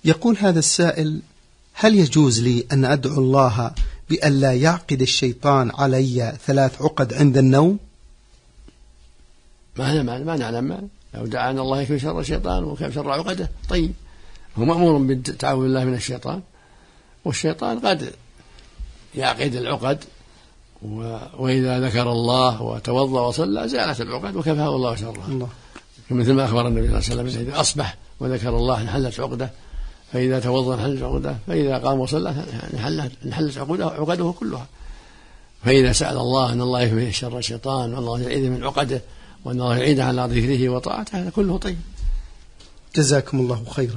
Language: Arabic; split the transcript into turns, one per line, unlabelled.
يقول هذا السائل: هل يجوز لي أن أدعو الله بألا يعقد الشيطان علي 3 عقد عند النوم؟
ما نعلم. لو دعانا الله يكفي شر الشيطان وكيف شر عقده. طيب، هو مأمور بالتعوذ بالله من الشيطان، والشيطان قد يعقد العقد، وإذا ذكر الله وتوضأ وصلى زالت العقد وكفاه الله شرها، مثل ما أخبر النبي صلى الله عليه وسلم: إذا أصبح وذكر الله انحلت عقده، فإذا توضأ انحلت عقده، فإذا قام وصلى انحلت عقده كلها. فإذا سأل الله أن الله يكفيه شر الشيطان وأن الله يعيذه من عقده وأن الله يعيده على ذكره وطاعته، هذا كله طيب.
جزاكم الله خيرا.